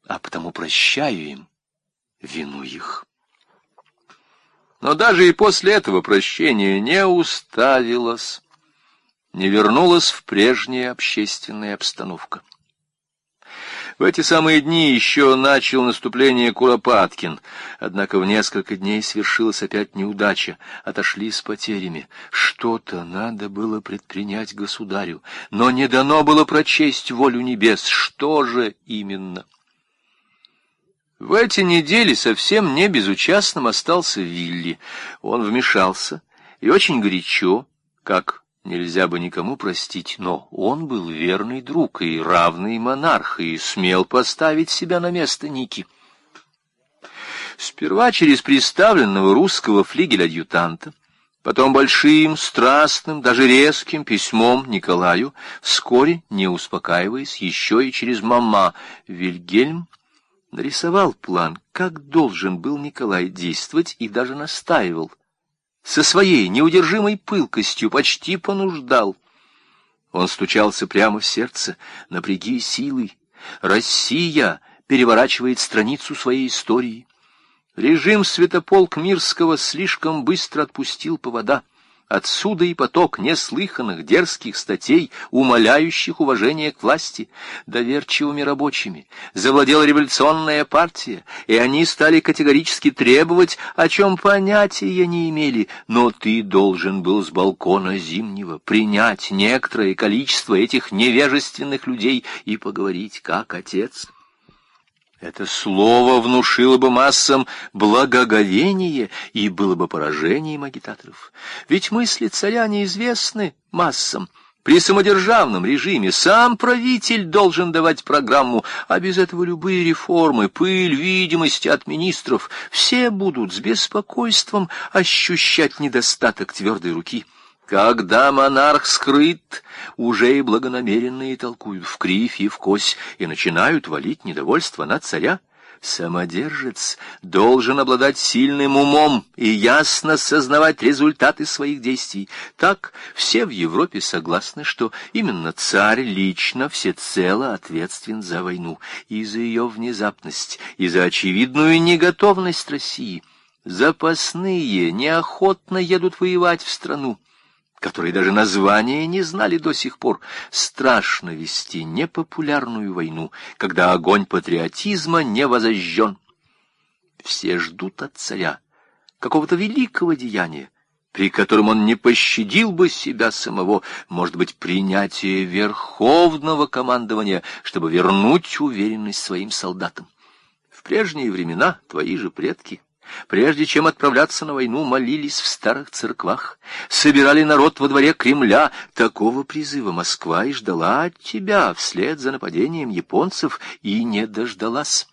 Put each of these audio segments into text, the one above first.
а потому прощаю им вину их. Но даже и после этого прощения не уставилась, не вернулась в прежняя общественная обстановка. В эти самые дни еще начал наступление Куропаткин, однако в несколько дней свершилась опять неудача, отошли с потерями. Что-то надо было предпринять государю, но не дано было прочесть волю небес. Что же именно? В эти недели совсем не безучастным остался Вилли. Он вмешался, и очень горячо, как нельзя бы никому простить, но он был верный друг и равный монарх, и смел поставить себя на место Ники. Сперва через представленного русского флигель-адъютанта, потом большим, страстным, даже резким письмом Николаю, вскоре, не успокаиваясь, еще и через мама, Вильгельм нарисовал план, как должен был Николай действовать, и даже настаивал. Со своей неудержимой пылкостью почти понуждал. Он стучался прямо в сердце: напряги силы. Россия переворачивает страницу своей истории. Режим святополк Мирского слишком быстро отпустил повода. Отсюда и поток неслыханных дерзких статей, умаляющих уважение к власти. Доверчивыми рабочими завладела революционная партия, и они стали категорически требовать, о чем понятия не имели. Но ты должен был с балкона Зимнего принять некоторое количество этих невежественных людей и поговорить как отец. Это слово внушило бы массам благоговение и было бы поражением агитаторов. Ведь мысли царя неизвестны массам. При самодержавном режиме сам правитель должен давать программу, а без этого любые реформы, пыль видимости от министров, все будут с беспокойством ощущать недостаток твердой руки. Когда монарх скрыт, уже и благонамеренные толкуют в кривь и в кось и начинают валить недовольство на царя. Самодержец должен обладать сильным умом и ясно сознавать результаты своих действий. Так все в Европе согласны, что именно царь лично всецело ответственен за войну, и за ее внезапность, и за очевидную неготовность России. Запасные неохотно едут воевать в страну, которые даже названия не знали до сих пор. Страшно вести непопулярную войну, когда огонь патриотизма не возожжен. Все ждут от царя какого-то великого деяния, при котором он не пощадил бы себя самого, может быть, принятие верховного командования, чтобы вернуть уверенность своим солдатам. В прежние времена твои же предки, прежде чем отправляться на войну, молились в старых церквах, собирали народ во дворе Кремля. Такого призыва Москва и ждала от тебя вслед за нападением японцев, и не дождалась.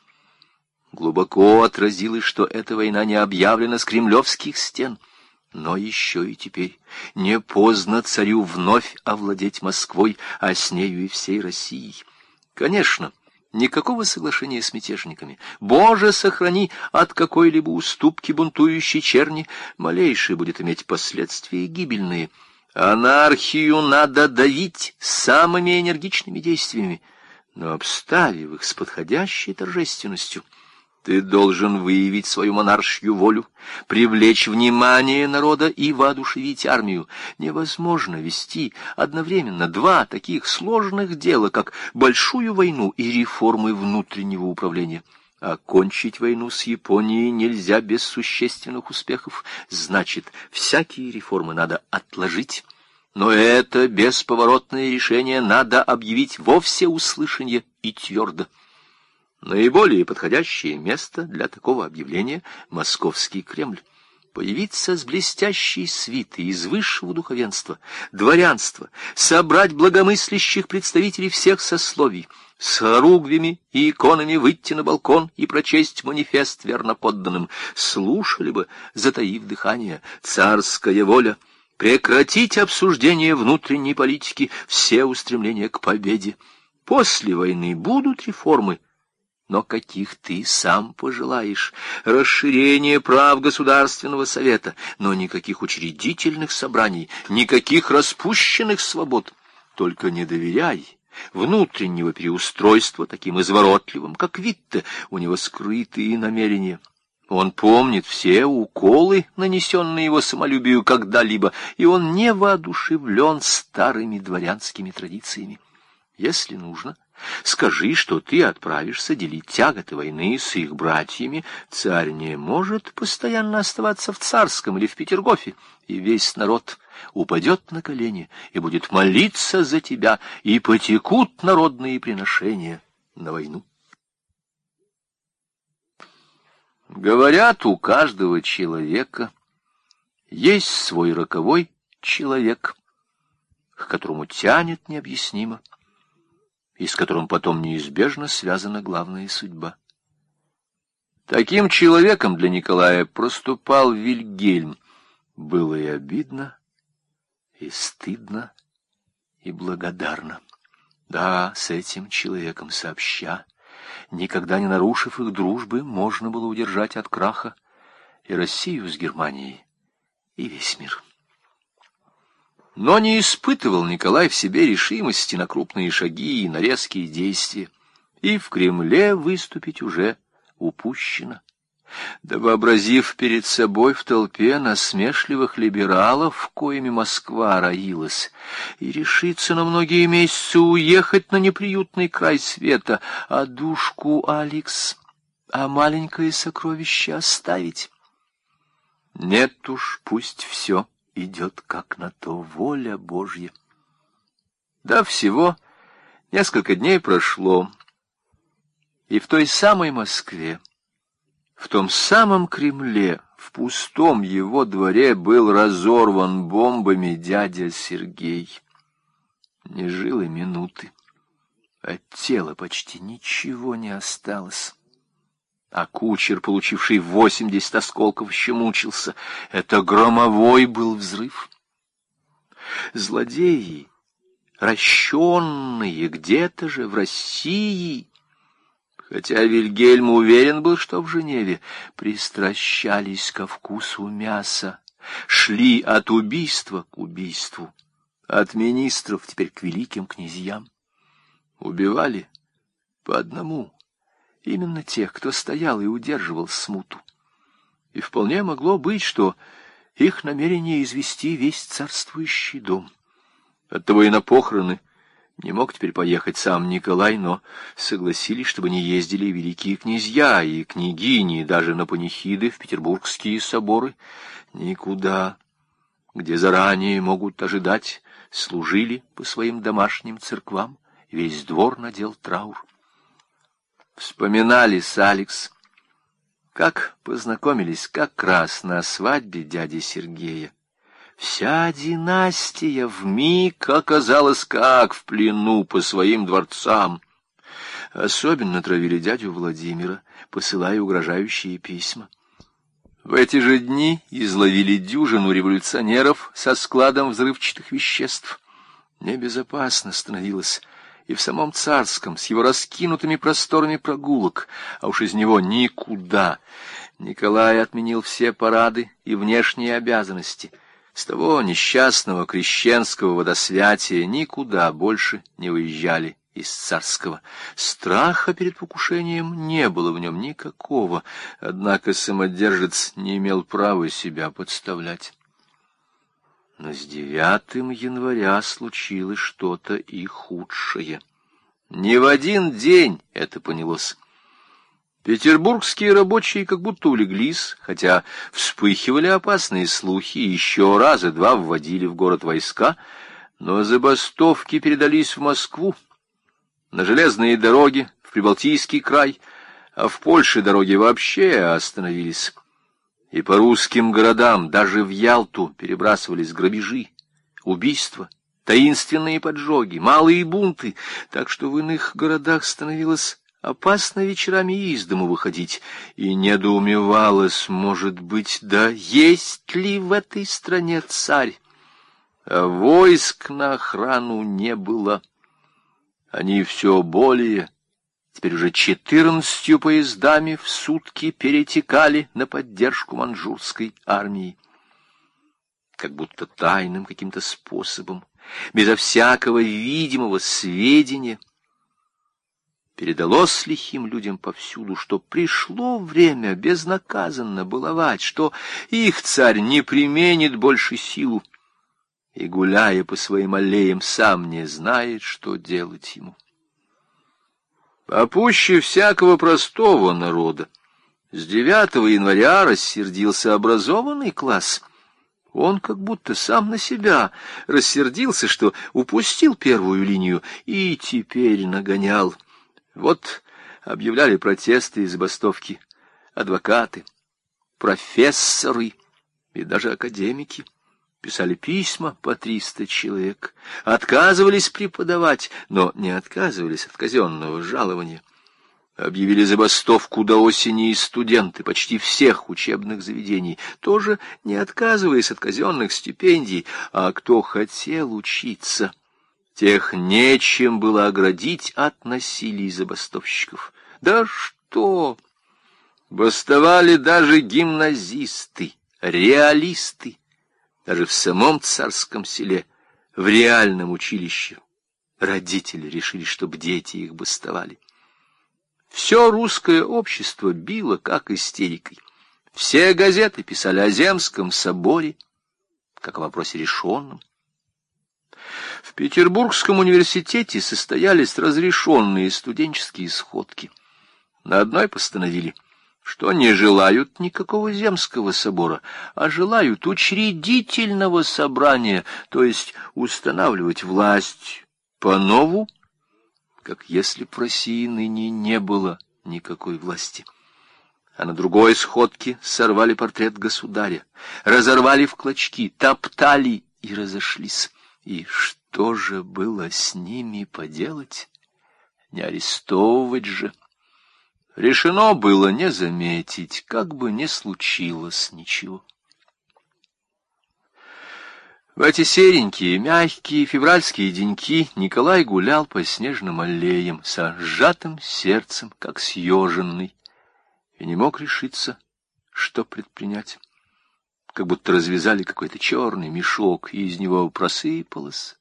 Глубоко отразилось, что эта война не объявлена с кремлевских стен. Но еще и теперь не поздно царю вновь овладеть Москвой, а с нею и всей Россией. Конечно, никакого соглашения с мятежниками, Боже, сохрани, от какой-либо уступки бунтующей черни, малейшее будет иметь последствия гибельные. Анархию надо давить самыми энергичными действиями, но обставив их с подходящей торжественностью. Ты должен выявить свою монаршью волю, привлечь внимание народа и воодушевить армию. Невозможно вести одновременно два таких сложных дела, как большую войну и реформы внутреннего управления. Окончить войну с Японией нельзя без существенных успехов. Значит, всякие реформы надо отложить. Но это бесповоротное решение надо объявить во всеуслышание и твердо. Наиболее подходящее место для такого объявления — Московский Кремль. Появиться с блестящей свитой из высшего духовенства, дворянства, собрать благомыслящих представителей всех сословий, с хоругвями и иконами выйти на балкон и прочесть манифест верноподданным. Слушали бы, затаив дыхание, царская воля, прекратить обсуждение внутренней политики, все устремления к победе. После войны будут реформы, но каких ты сам пожелаешь. Расширение прав Государственного Совета, но никаких учредительных собраний, никаких распущенных свобод. Только не доверяй внутреннего переустройства, таким изворотливым, как Витте, у него скрытые намерения. Он помнит все уколы, нанесенные его самолюбию когда-либо, и он не воодушевлен старыми дворянскими традициями. Если нужно, скажи, что ты отправишься делить тяготы войны с их братьями. Царь не может постоянно оставаться в Царском или в Петергофе, и весь народ упадет на колени и будет молиться за тебя, и потекут народные приношения на войну. Говорят, у каждого человека есть свой роковой человек, к которому тянет необъяснимо, и с которым потом неизбежно связана главная судьба. Таким человеком для Николая проступал Вильгельм. Было и обидно, и стыдно, и благодарно. Да, с этим человеком сообща, никогда не нарушив их дружбы, можно было удержать от краха и Россию с Германией, и весь мир. Но не испытывал Николай в себе решимости на крупные шаги и на резкие действия, и в Кремле выступить уже упущено. Да вообразив перед собой в толпе насмешливых либералов, коими Москва роилась, и решиться на многие месяцы уехать на неприютный край света, а душку Алекс, а маленькое сокровище оставить. Нет уж, пусть все идет как на то, воля Божья. Да всего несколько дней прошло, и в той самой Москве, в том самом Кремле, в пустом его дворе был разорван бомбами дядя Сергей. Не жил и минуты, от тела почти ничего не осталось. А кучер, получивший 80 осколков, еще мучился. Это громовой был взрыв. Злодеи, ращенные где-то же в России, хотя Вильгельм уверен был, что в Женеве, пристращались ко вкусу мяса, шли от убийства к убийству, от министров теперь к великим князьям. Убивали по одному, именно тех, кто стоял и удерживал смуту. И вполне могло быть, что их намерение извести весь царствующий дом. Оттого и на похороны не мог теперь поехать сам Николай, но согласились, чтобы не ездили великие князья и княгини, даже на панихиды в петербургские соборы. Никуда, где заранее могут ожидать, служили по своим домашним церквам, весь двор надел траур. Вспоминали с Алекс, как познакомились как раз на свадьбе дяди Сергея. Вся династия вмиг оказалась как в плену по своим дворцам. Особенно травили дядю Владимира, посылая угрожающие письма. В эти же дни изловили дюжину революционеров со складом взрывчатых веществ. Небезопасно становилось и в самом Царском, с его раскинутыми просторами прогулок, а уж из него никуда. Николай отменил все парады и внешние обязанности. С того несчастного крещенского водосвятия никуда больше не выезжали из Царского. Страха перед покушением не было в нем никакого, однако самодержец не имел права себя подставлять. Но с 9 января случилось что-то и худшее. Не в один день это понялось. Петербургские рабочие как будто улеглись, хотя вспыхивали опасные слухи и еще раза два вводили в город войска, но забастовки передались в Москву, на железные дороги, в Прибалтийский край, а в Польше дороги вообще остановились. И по русским городам, даже в Ялту, перебрасывались грабежи, убийства, таинственные поджоги, малые бунты, так что в иных городах становилось опасно вечерами из дому выходить, и недоумевалось, может быть, да есть ли в этой стране царь? А войск на охрану не было. Они все более, теперь уже 14 поездами в сутки перетекали на поддержку маньчжурской армии. Как будто тайным каким-то способом безо всякого видимого сведения, передалось лихим людям повсюду, что пришло время безнаказанно баловать, что их царь не применит больше силу, и, гуляя по своим аллеям, сам не знает, что делать ему. А пуще всякого простого народа с 9 января рассердился образованный класс. Он как будто сам на себя рассердился, что упустил первую линию, и теперь нагонял. Вот объявляли протесты и забастовки адвокаты, профессоры и даже академики. Писали письма по 300 человек, отказывались преподавать, но не отказывались от казенного жалования. Объявили забастовку до осени и студенты почти всех учебных заведений, тоже не отказываясь от казенных стипендий, а кто хотел учиться, тех нечем было оградить от насилий забастовщиков. Да что! Бастовали даже гимназисты, реалисты. Даже в самом Царском Селе, в реальном училище, родители решили, чтобы дети их бастовали. Все русское общество било как истерикой. Все газеты писали о Земском соборе, как о вопросе решенном. В Петербургском университете состоялись разрешенные студенческие сходки. На одной постановили, что не желают никакого Земского собора, а желают учредительного собрания, то есть устанавливать власть по-нову, как если б в России ныне не было никакой власти. А на другой сходке сорвали портрет государя, разорвали в клочки, топтали и разошлись. И что же было с ними поделать? Не арестовывать же. Решено было не заметить, как бы не случилось ничего. В эти серенькие, мягкие февральские деньки Николай гулял по снежным аллеям со сжатым сердцем, как съеженный, и не мог решиться, что предпринять. Как будто развязали какой-то черный мешок, и из него просыпалось.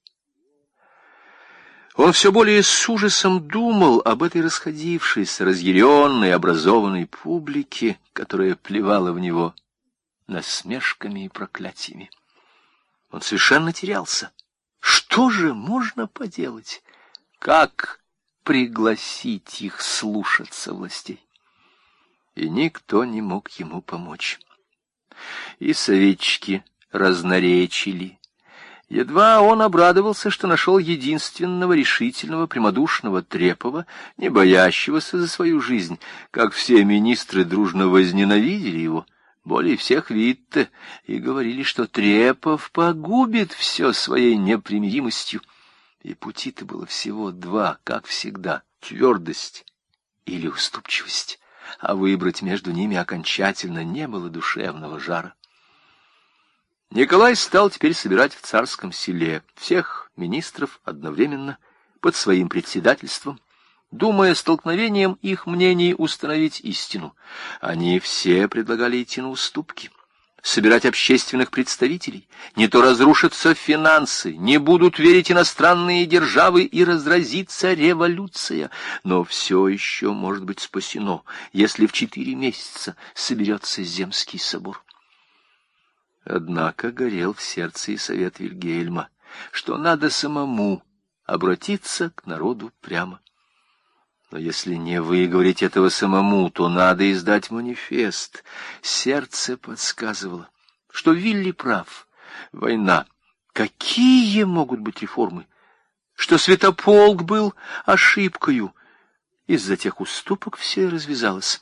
Он все более с ужасом думал об этой расходившейся, разъяренной, образованной публике, которая плевала в него насмешками и проклятиями. Он совершенно терялся. Что же можно поделать? Как пригласить их слушаться властей? И никто не мог ему помочь. И советчики разноречили. Едва он обрадовался, что нашел единственного решительного, прямодушного Трепова, не боящегося за свою жизнь, как все министры дружно возненавидели его, более всех Витте, и говорили, что Трепов погубит все своей непримиримостью. И пути-то было всего два, как всегда, твердость или уступчивость, а выбрать между ними окончательно не было душевного жара. Николай стал теперь собирать в Царском Селе всех министров одновременно под своим председательством, думая столкновением их мнений установить истину. Они все предлагали идти на уступки, собирать общественных представителей. Не то разрушатся финансы, не будут верить иностранные державы и разразится революция. Но все еще может быть спасено, если в 4 месяца соберется Земский собор. Однако горел в сердце и совет Вильгельма, что надо самому обратиться к народу прямо. Но если не выговорить этого самому, то надо издать манифест. Сердце подсказывало, что Вилли прав. Война. Какие могут быть реформы? Что Святополк был ошибкою. Из-за тех уступок все развязалось.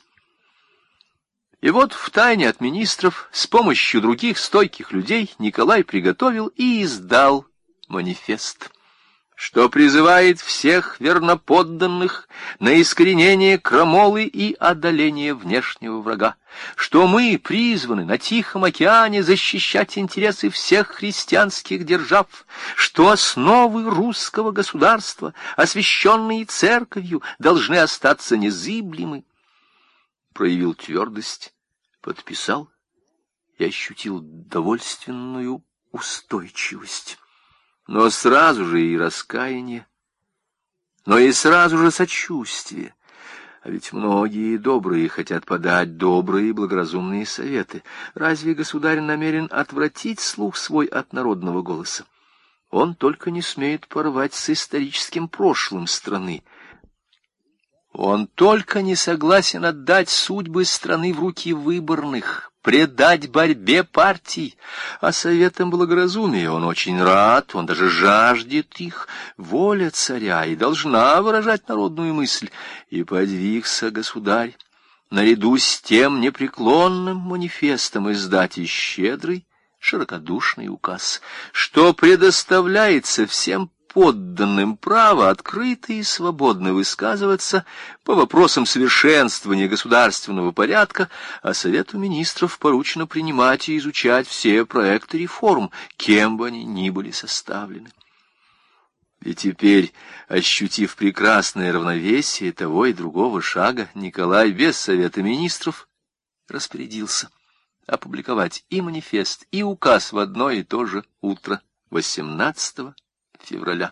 И вот втайне от министров, с помощью других стойких людей, Николай приготовил и издал манифест, что призывает всех верноподданных на искоренение крамолы и одоление внешнего врага, что мы призваны на Тихом океане защищать интересы всех христианских держав, что основы русского государства, освященные церковью, должны остаться незыблемы. Проявил твердость, подписал и ощутил довольственную устойчивость. но сразу же и раскаяние, но и сразу же сочувствие. А ведь многие добрые хотят подать добрые и благоразумные советы. Разве государь намерен отвратить слух свой от народного голоса? Он только не смеет порвать с историческим прошлым страны. Он только не согласен отдать судьбы страны в руки выборных, предать борьбе партий, а советам благоразумия он очень рад, он даже жаждет их. Воля царя и должна выражать народную мысль, и подвигся государь наряду с тем непреклонным манифестом издать и щедрый, широкодушный указ, что предоставляется всем подданным право открыто и свободно высказываться по вопросам совершенствования государственного порядка, а Совету министров поручено принимать и изучать все проекты реформ, кем бы они ни были составлены. И теперь, ощутив прекрасное равновесие того и другого шага, Николай без Совета министров распорядился опубликовать и манифест, и указ в одно и то же утро 18 февраля.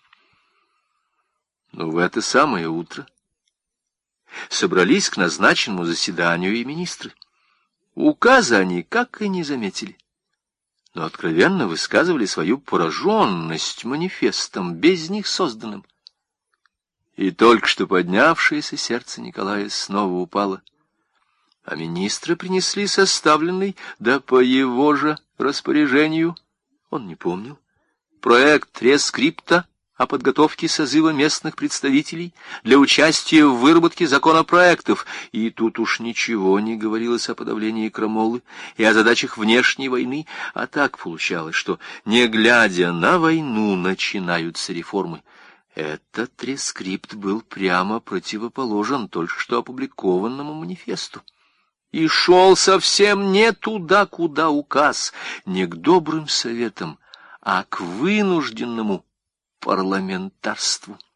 Но в это самое утро собрались к назначенному заседанию и министры. Указа они как и не заметили, но откровенно высказывали свою пораженность манифестом, без них созданным. И только что поднявшееся сердце Николая снова упало, а министры принесли составленный, да по его же распоряжению, он не помнил, проект рескрипта о подготовке созыва местных представителей для участия в выработке законопроектов, и тут уж ничего не говорилось о подавлении крамолы и о задачах внешней войны, а так получалось, что, не глядя на войну, начинаются реформы. Этот рескрипт был прямо противоположен только что опубликованному манифесту и шел совсем не туда, куда указ, не к добрым советам, а к вынужденному парламентарству.